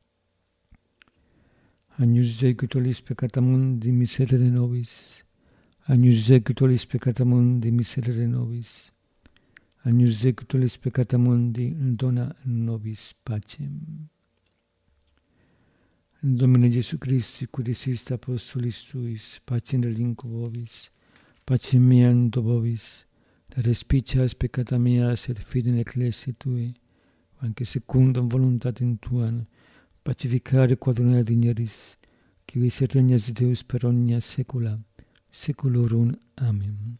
Agnus Dei qui tollis peccata mundi, miserere nobis. Agnus Dei qui tollis peccata mundi, miserere nobis. Agnus Dei qui tollis peccata mundi, dona nobis pacem. Domine Iesu Christi, qui diciste apostolis Tuis, pacem relinquo vobis, pacem meam do vobis, respicias peccata meas et fidem ecclesiae Tuae, anque secundum voluntatem Tuam, pacificare quadrona digneris, qui vis regnas Deus per omnia saecula, saeculorum. Amen.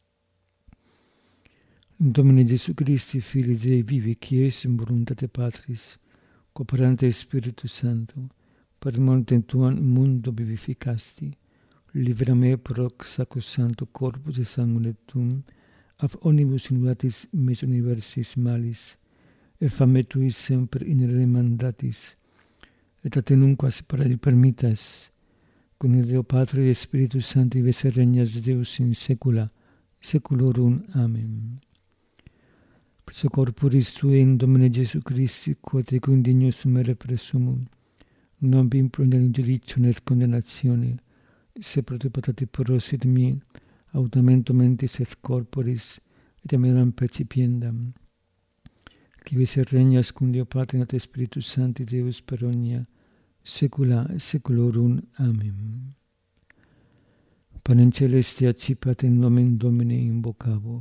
Domine Jesu Christi, Filii Dei vivi, qui es in voluntate Patris, cooperante Spiritus Sancto, per mortem tuam mundo vivificasti, libera me proc sacrosancto corpus et sanguine tuum, ab omnibus inulatis mes universis malis, et fame tui semper inere mandatis, et a te nunquam separare permittas, cum Deo Patre et Spiritus Sancti ves regnas Deus in saecula saeculorum. Amen. Presso corporis Tui in Domine Jesu Christi, quod ecum digno sumere presumum, non vi improniam in judicio et condemnatione, se pro te patate prosit mi, autamento mentis et corporis, et ameram percipiendam, qui vis regnas cum Deo Patre et Spiritus Sancti Deus per omnia saecula saeculorum. Amen. Panem celeste accipat in nomen Domini invocabo.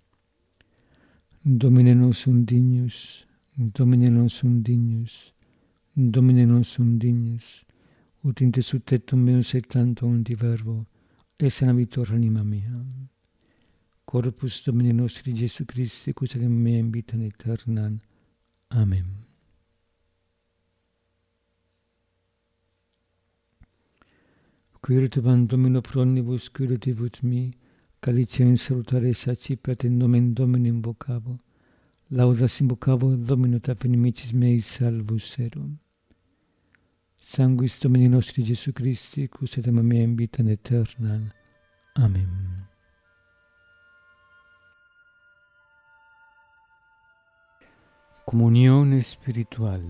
Domine non sum dignus, Domine non sum dignus, Domine non sum dignus, ut in te subtectum meum se tanto undi verbo, es sanavitor anima mea. Corpus Domini nostri Jesu Christi, cusadem mea in vitam aeternam. Amen. Quirituam Domino pro omnibus curativut mi, caliciam salutare sacipiat in nomen Domini invocabo, laudas invocabo Domino tap inimicis mei salvus erum. Sanguis Domini nostri Jesu Christi, cusadem mea in vitam aeternam. Amen. Comunión espiritual.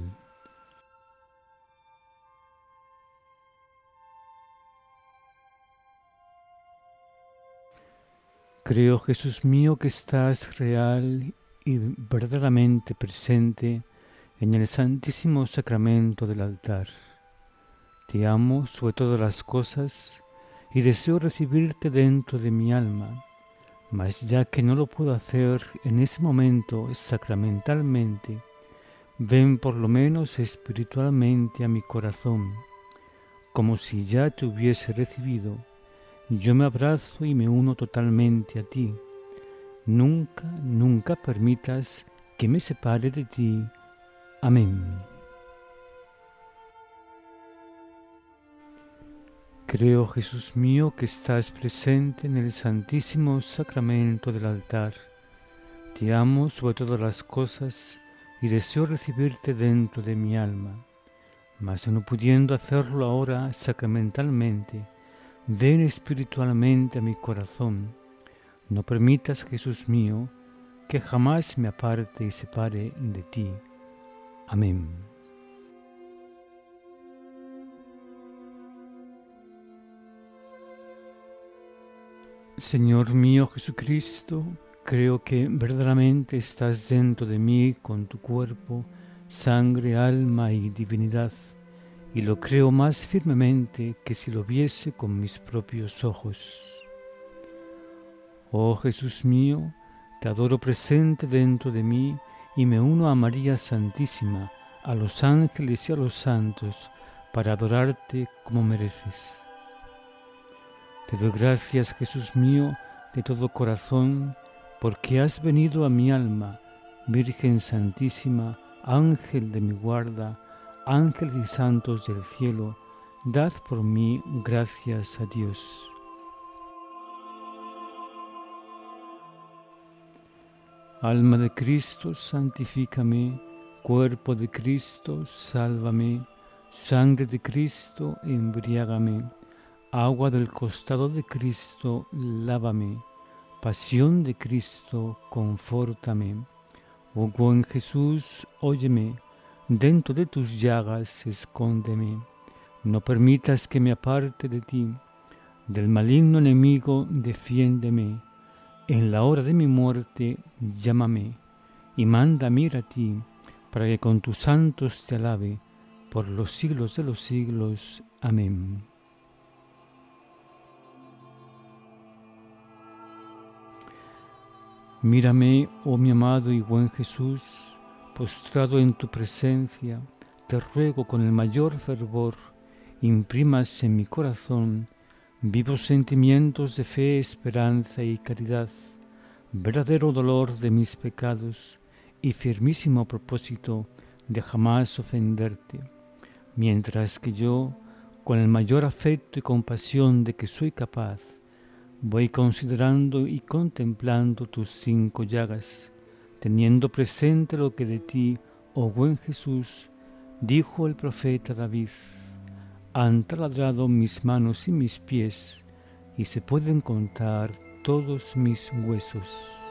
Creo, Jesús mío, que estás real y verdaderamente presente en el santísimo sacramento del altar. Te amo sobre todas las cosas y deseo recibirte dentro de mi alma, mas ya que no lo puedo hacer en ese momento sacramentalmente, ven por lo menos espiritualmente a mi corazón, como si ya te hubiese recibido. Yo me abrazo y me uno totalmente a ti. Nunca, nunca permitas que me separe de ti. Amén. Creo, Jesús mío, que estás presente en el santísimo sacramento del altar. Te amo sobre todas las cosas y deseo recibirte dentro de mi alma. Mas no pudiendo hacerlo ahora sacramentalmente, ven espiritualmente a mi corazón. No permitas, Jesús mío, que jamás me aparte y separe de ti. Amén. Señor mío Jesucristo, creo que verdaderamente estás dentro de mí con tu cuerpo, sangre, alma y divinidad, y lo creo más firmemente que si lo viese con mis propios ojos. Oh Jesús mío, te adoro presente dentro de mí y me uno a María Santísima, a los ángeles y a los santos, para adorarte como mereces. Te doy gracias, Jesús mío, de todo corazón, porque has venido a mi alma, Virgen Santísima, Ángel de mi guarda, ángeles y santos del cielo, dad por mí gracias a Dios. Alma de Cristo, santifícame, cuerpo de Cristo, sálvame, sangre de Cristo, embriágame, agua del costado de Cristo, lávame, pasión de Cristo, confórtame. Oh buen Jesús, óyeme, dentro de tus llagas escóndeme, no permitas que me aparte de ti, del maligno enemigo defiéndeme, en la hora de mi muerte llámame, y mándame ir a ti, para que con tus santos te alabe, por los siglos de los siglos. Amén. Mírame, oh mi amado y buen Jesús, postrado en tu presencia, te ruego con el mayor fervor, imprimas en mi corazón vivos sentimientos de fe, esperanza y caridad, verdadero dolor de mis pecados y firmísimo propósito de jamás ofenderte, mientras que yo, con el mayor afecto y compasión de que soy capaz, voy considerando y contemplando tus cinco llagas, teniendo presente lo que de ti, oh buen Jesús, dijo el profeta David: han taladrado mis manos y mis pies, y se pueden contar todos mis huesos.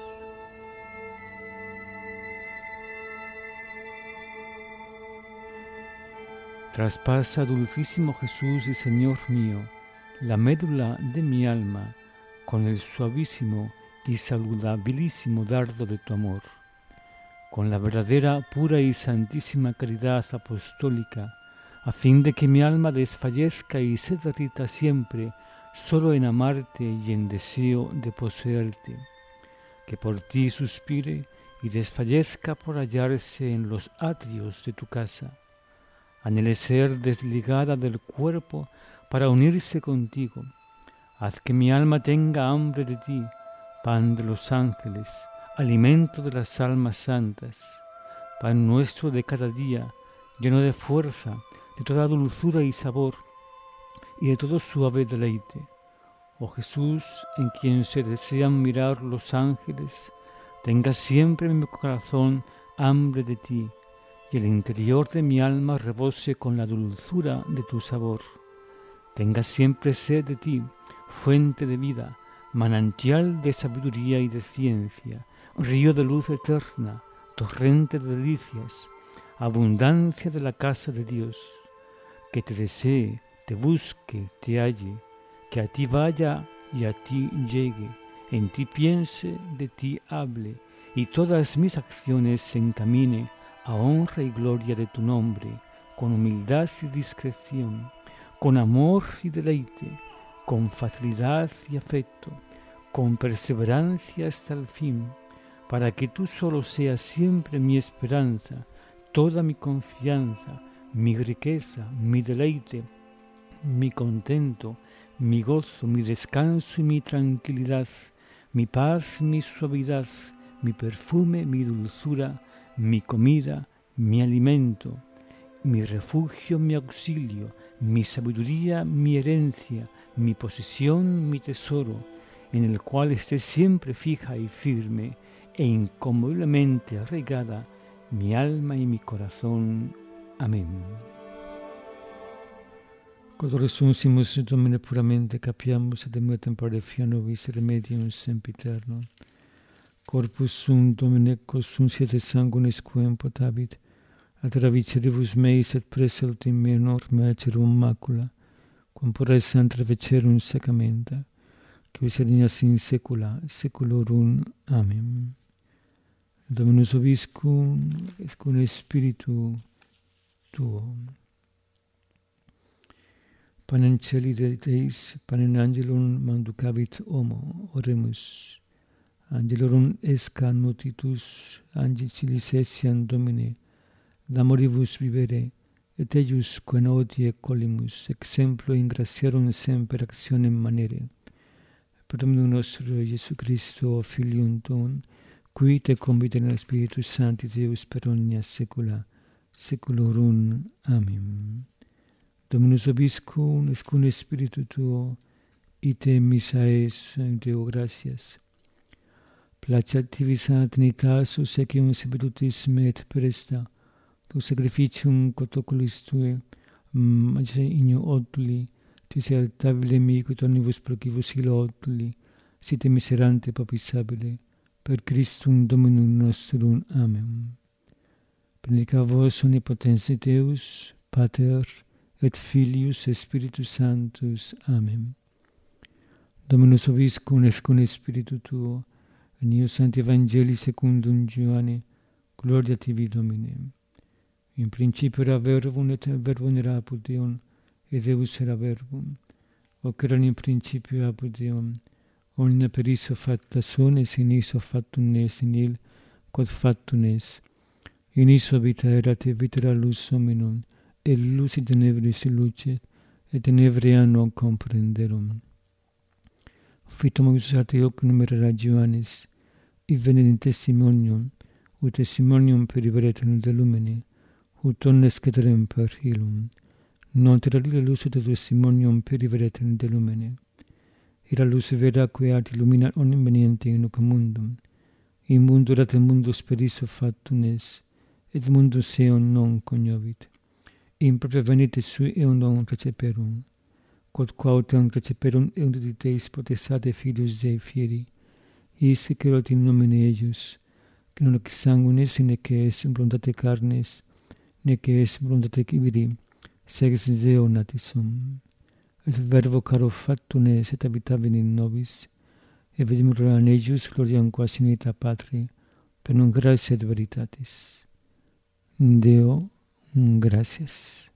Traspasa, dulcísimo Jesús y Señor mío, la médula de mi alma con el suavísimo y saludabilísimo dardo de tu amor. Con la verdadera, pura y santísima caridad apostólica, a fin de que mi alma desfallezca y se derrita siempre solo en amarte y en deseo de poseerte, que por ti suspire y desfallezca por hallarse en los atrios de tu casa. Anhele ser desligada del cuerpo para unirse contigo. Haz que mi alma tenga hambre de ti, pan de los ángeles, alimento de las almas santas, pan nuestro de cada día, lleno de fuerza, de toda dulzura y sabor, y de todo suave deleite. Oh Jesús, en quien se desean mirar los ángeles, tenga siempre en mi corazón hambre de ti, y el interior de mi alma rebose con la dulzura de tu sabor. Tenga siempre sed de ti, fuente de vida, manantial de sabiduría y de ciencia, río de luz eterna, torrente de delicias, abundancia de la casa de Dios. Que te desee, te busque, te halle, que a ti vaya y a ti llegue, en ti piense, de ti hable, y todas mis acciones se encamine a honra y gloria de tu nombre, con humildad y discreción, con amor y deleite, con facilidad y afecto, con perseverancia hasta el fin, para que tú solo seas siempre mi esperanza, toda mi confianza, mi riqueza, mi deleite, mi contento, mi gozo, mi descanso y mi tranquilidad, mi paz, mi suavidad, mi perfume, mi dulzura, mi comida, mi alimento, mi refugio, mi auxilio, mi sabiduría, mi herencia, mi posesión, mi tesoro, en el cual esté siempre fija y firme e inconmoviblemente arraigada mi alma y mi corazón. Amén. Quod resuncimus Domine puramente capiamus et de tempore fia nobis remedium sempiterno. Corpus sum Domine consunciat et sanguinis quem potavit, ad ravicedibus meis et presse ultime norma acerum macula, quam por esse antrevecerum secamenta, que vis dignas in saecula saeculorum. Amen. Dominus vobiscum, et cum spiritu tuo. Panem celi Deis, panem angelum manducavit homo, oremus. Angelorum esca notitus, angelicis essian Domine, da moribus vivere, et eius quae hodie colimus, exemplo in gratiarum semper actionem manere. Per Dominum nostro Iesu Christo, Filium tuum, qui te convite nel Spiritus Sancti Deus per omnia saecula saeculorum. Amen. Dominus vobiscum, et cum spiritu tuo, ite missa es, Deo gratias. Placeat tibi sana Trinitas, obsequium sapientis me et presta, tu sacrificium quod oculis tue, magis igno otuli, tu se altabile mi, quid omnibus procibus ilo otuli, site miserante papisabile, per Christum Dominum nostrum. Amen. Benedica vos omnipotens Deus, Pater, et Filius, et Spiritus Sanctus. Amen. Dominus vobiscum, et cum spiritu tuo, in eo Sancti Evangelii secundum Ioanne, gloria tibi Domine. In principio era verbum, et verbum era apud Deum, et Deus era verbum. Hoc erat in principio apud Deum. Omnia per iso facta sunt, et in iso factum est, in il quod factum est. In iso vita erat, et vita era lux hominum, e luci tenebris luce, e tenebria non comprenderum. Fitomus ate hoc numera Johannes,ivene in testimonium, ut testimonium periveret in de lumine, ut omnes ceterem per ilum. Non teralire lus ut testimonium periveret in de lumine. Ira lus vera quae ad illuminat omnem veniente in hoc mundum. In mundo erat mundus per isso factum es, et mundus eum non cognovit. In propria venite sui eum non receperum. Quod quautem receperum eum de teis potestate filius Dei fieri, is cerat in nomine eius, que non ex sanguinis, nec es voluntate carnes, nec es voluntate civili, sex Deo natis sum. Et verbo caro factum es, et habitavit in nobis, et vedimur in eius gloriam quas in ita Patri, plenum gratia et veritatis. Deo, gratias.